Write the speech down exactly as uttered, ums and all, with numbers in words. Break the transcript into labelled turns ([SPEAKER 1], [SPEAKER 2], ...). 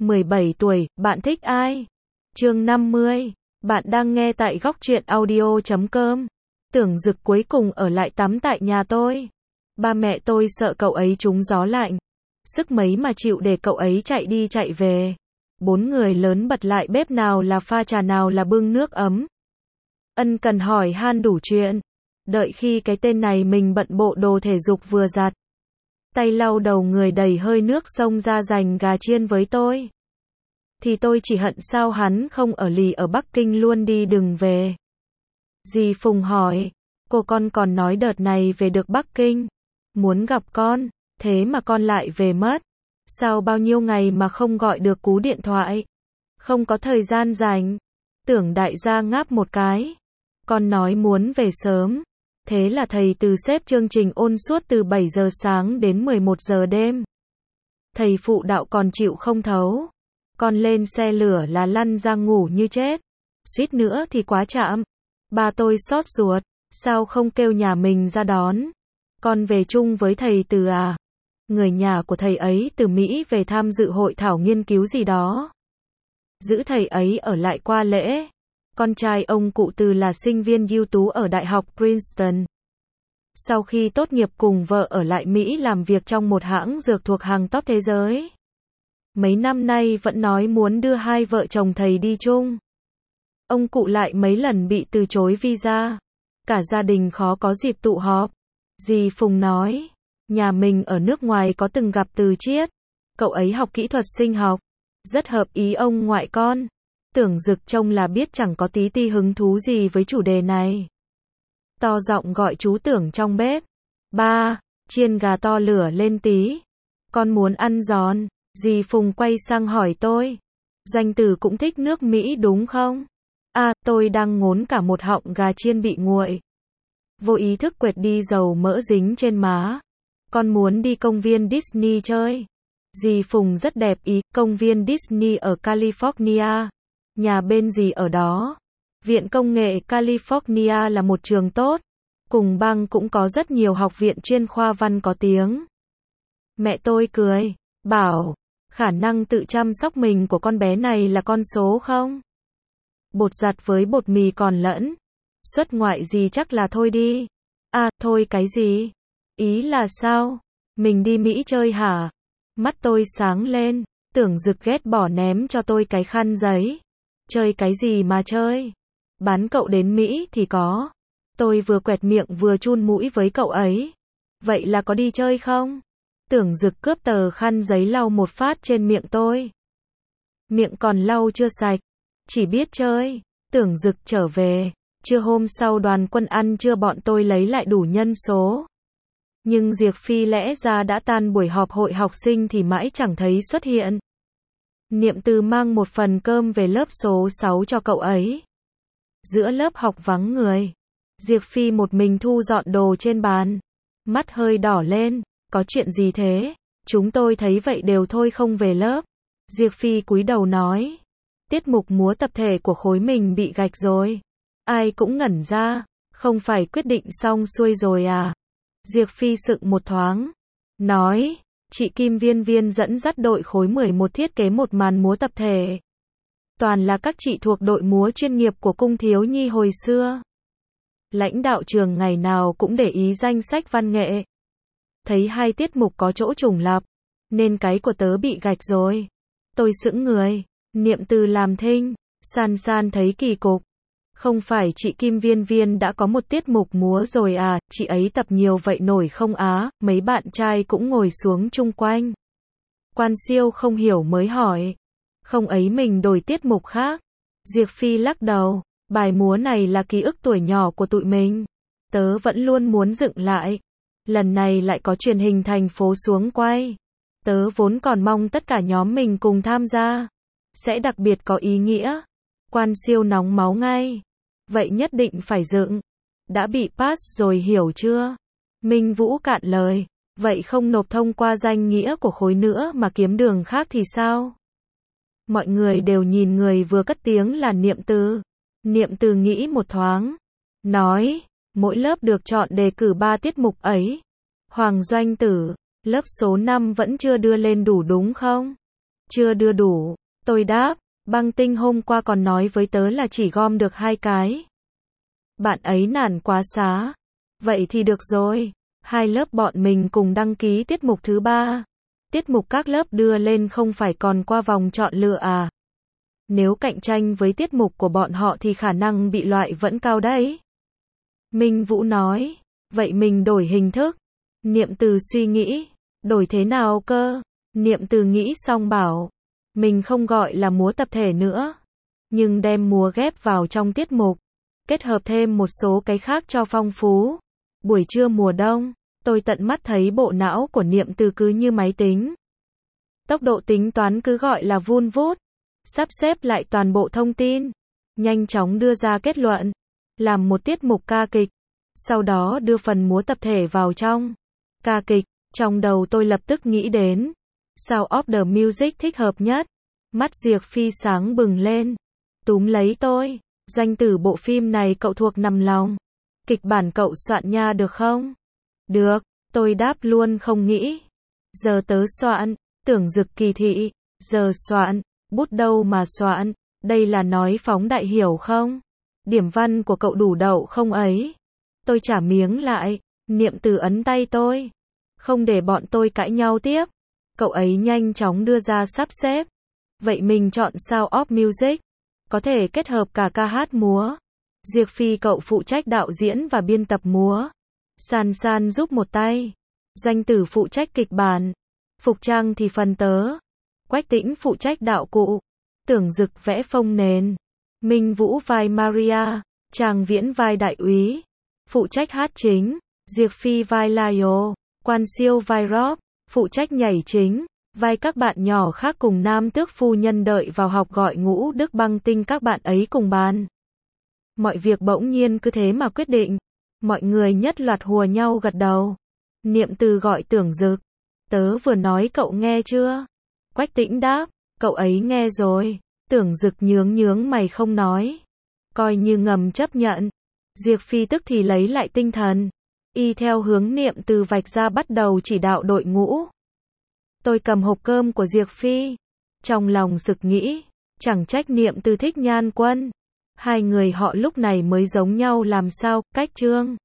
[SPEAKER 1] mười bảy tuổi, bạn thích ai? Chương năm mươi. Bạn đang nghe tại góc truyện audio chấm com. Tưởng Dực cuối cùng ở lại tắm tại nhà tôi. Ba mẹ tôi sợ cậu ấy trúng gió lạnh. Sức mấy mà chịu để cậu ấy chạy đi chạy về. Bốn người lớn bật lại bếp, nào là pha trà nào là bưng nước ấm. Ân cần hỏi han đủ chuyện. Đợi khi cái tên này mình bận bộ đồ thể dục vừa giặt, tay lau đầu người đầy hơi nước xông ra giành gà chiên với tôi, thì tôi chỉ hận sao hắn không ở lì ở Bắc Kinh luôn đi đừng về. Dì Phùng hỏi, cô con còn nói đợt này về được Bắc Kinh, muốn gặp con, thế mà con lại về mất. Sao bao nhiêu ngày mà không gọi được cú điện thoại? Không có thời gian rảnh. Tưởng đại gia ngáp một cái. Con nói muốn về sớm. Thế là thầy Từ xếp chương trình ôn suốt từ bảy giờ sáng đến mười một giờ đêm. Thầy phụ đạo còn chịu không thấu. Con lên xe lửa là lăn ra ngủ như chết. Suýt nữa thì quá chạm. Ba tôi xót ruột. Sao không kêu nhà mình ra đón? Con về chung với thầy Từ à? Người nhà của thầy ấy từ Mỹ về tham dự hội thảo nghiên cứu gì đó. Giữ thầy ấy ở lại qua lễ. Con trai ông cụ Từ là sinh viên ưu tú ở Đại học Princeton. Sau khi tốt nghiệp cùng vợ ở lại Mỹ làm việc trong một hãng dược thuộc hàng top thế giới. Mấy năm nay vẫn nói muốn đưa hai vợ chồng thầy đi chung. Ông cụ lại mấy lần bị từ chối visa. Cả gia đình khó có dịp tụ họp. Dì Phùng nói, nhà mình ở nước ngoài có từng gặp Từ Chiết. Cậu ấy học kỹ thuật sinh học. Rất hợp ý ông ngoại con. Tưởng Dực trông là biết chẳng có tí ti hứng thú gì với chủ đề này. To giọng gọi chú Tưởng trong bếp. Ba, chiên gà to lửa lên tí. Con muốn ăn giòn. Dì Phùng quay sang hỏi tôi. Doanh Tử cũng thích nước Mỹ đúng không? À, tôi đang ngốn cả một họng gà chiên bị nguội. Vô ý thức quệt đi dầu mỡ dính trên má. Con muốn đi công viên Disney chơi. Dì Phùng rất đẹp ý, công viên Disney ở California. Nhà bên dì ở đó. Viện Công nghệ California là một trường tốt. Cùng bang cũng có rất nhiều học viện chuyên khoa văn có tiếng. Mẹ tôi cười, bảo, khả năng tự chăm sóc mình của con bé này là con số không? Bột giặt với bột mì còn lẫn. Xuất ngoại gì chắc là thôi đi. À, thôi cái gì? Ý là sao? Mình đi Mỹ chơi hả? Mắt tôi sáng lên, Tưởng Dực ghét bỏ ném cho tôi cái khăn giấy. Chơi cái gì mà chơi? Bán cậu đến Mỹ thì có. Tôi vừa quẹt miệng vừa chun mũi với cậu ấy. Vậy là có đi chơi không? Tưởng Dực cướp tờ khăn giấy lau một phát trên miệng tôi. Miệng còn lau chưa sạch. Chỉ biết chơi. Tưởng Dực trở về. Trưa hôm sau đoàn quân ăn trưa bọn tôi lấy lại đủ nhân số. Nhưng Diệp Phi lẽ ra đã tan buổi họp hội học sinh thì mãi chẳng thấy xuất hiện. Niệm Từ mang một phần cơm về lớp số sáu cho cậu ấy. Giữa lớp học vắng người. Diệp Phi một mình thu dọn đồ trên bàn. Mắt hơi đỏ lên. Có chuyện gì thế? Chúng tôi thấy vậy đều thôi không về lớp. Diệp Phi cúi đầu nói. Tiết mục múa tập thể của khối mình bị gạch rồi. Ai cũng ngẩn ra. Không phải quyết định xong xuôi rồi à? Diệp Phi sững một thoáng. Nói. Chị Kim Viên Viên dẫn dắt đội khối mười một thiết kế một màn múa tập thể. Toàn là các chị thuộc đội múa chuyên nghiệp của cung thiếu nhi hồi xưa. Lãnh đạo trường ngày nào cũng để ý danh sách văn nghệ. Thấy hai tiết mục có chỗ trùng lặp, nên cái của tớ bị gạch rồi. Tôi sững người. Niệm Từ làm thinh. San San thấy kỳ cục. Không phải chị Kim Viên Viên đã có một tiết mục múa rồi à, chị ấy tập nhiều vậy nổi không á? Mấy bạn trai cũng ngồi xuống chung quanh. Quan Siêu không hiểu mới hỏi. Không ấy mình đổi tiết mục khác. Diệp Phi lắc đầu. Bài múa này là ký ức tuổi nhỏ của tụi mình. Tớ vẫn luôn muốn dựng lại. Lần này lại có truyền hình thành phố xuống quay. Tớ vốn còn mong tất cả nhóm mình cùng tham gia. Sẽ đặc biệt có ý nghĩa. Quan Siêu nóng máu ngay. Vậy nhất định phải dựng. Đã bị pass rồi hiểu chưa? Minh Vũ cạn lời. Vậy không nộp thông qua danh nghĩa của khối nữa mà kiếm đường khác thì sao? Mọi người đều nhìn người vừa cất tiếng là Niệm Từ. Niệm Từ nghĩ một thoáng. Nói, mỗi lớp được chọn đề cử ba tiết mục ấy. Hoàng Doanh Tử, lớp số năm vẫn chưa đưa lên đủ đúng không? Chưa đưa đủ. Tôi đáp, Băng Tinh hôm qua còn nói với tớ là chỉ gom được hai cái. Bạn ấy nản quá xá. Vậy thì được rồi. Hai lớp bọn mình cùng đăng ký tiết mục thứ ba. Tiết mục các lớp đưa lên không phải còn qua vòng chọn lựa à? Nếu cạnh tranh với tiết mục của bọn họ thì khả năng bị loại vẫn cao đấy. Minh Vũ nói, vậy mình đổi hình thức. Niệm Từ suy nghĩ, đổi thế nào cơ? Niệm Từ nghĩ xong bảo, mình không gọi là múa tập thể nữa, nhưng đem múa ghép vào trong tiết mục, kết hợp thêm một số cái khác cho phong phú. Buổi trưa mùa đông, tôi tận mắt thấy bộ não của Niệm Từ cứ như máy tính. Tốc độ tính toán cứ gọi là vun vút, sắp xếp lại toàn bộ thông tin, nhanh chóng đưa ra kết luận, làm một tiết mục ca kịch, sau đó đưa phần múa tập thể vào trong ca kịch. Trong đầu tôi lập tức nghĩ đến Sound of the Music thích hợp nhất. Mắt Diệp Phi sáng bừng lên, túm lấy tôi, danh từ bộ phim này cậu thuộc nằm lòng. Kịch bản cậu soạn nha được không? Được, tôi đáp luôn không nghĩ. Giờ tớ soạn. Tưởng Dực kỳ thị, giờ soạn, bút đâu mà soạn, đây là nói phóng đại hiểu không? Điểm văn của cậu đủ đậu không ấy? Tôi trả miếng lại, Niệm Từ ấn tay tôi, không để bọn tôi cãi nhau tiếp. Cậu ấy nhanh chóng đưa ra sắp xếp. Vậy mình chọn Sound of Music, có thể kết hợp cả ca hát múa. Diệp Phi cậu phụ trách đạo diễn và biên tập múa. San San giúp một tay. Danh Tử phụ trách kịch bản. Phục trang thì phần tớ. Quách Tĩnh phụ trách đạo cụ. Tưởng Dực vẽ phông nền. Minh Vũ vai Maria. Tràng Viễn vai đại úy. Phụ trách hát chính. Diệp Phi vai Layo. Quan Siêu vai Rob. Phụ trách nhảy chính. Vai các bạn nhỏ khác cùng Nam Tước phu nhân đợi vào học gọi Ngũ Đức Băng Tinh các bạn ấy cùng bàn. Mọi việc bỗng nhiên cứ thế mà quyết định. Mọi người nhất loạt hùa nhau gật đầu. Niệm Từ gọi Tưởng Dực. Tớ vừa nói cậu nghe chưa? Quách Tĩnh đáp, cậu ấy nghe rồi. Tưởng Dực nhướng nhướng mày không nói. Coi như ngầm chấp nhận. Diệp Phi tức thì lấy lại tinh thần. Y theo hướng Niệm Từ vạch ra bắt đầu chỉ đạo đội ngũ. Tôi cầm hộp cơm của Diệp Phi. Trong lòng sực nghĩ, chẳng trách Niệm Từ thích Nhan Quân. Hai người họ lúc này mới giống nhau làm sao, cách trương.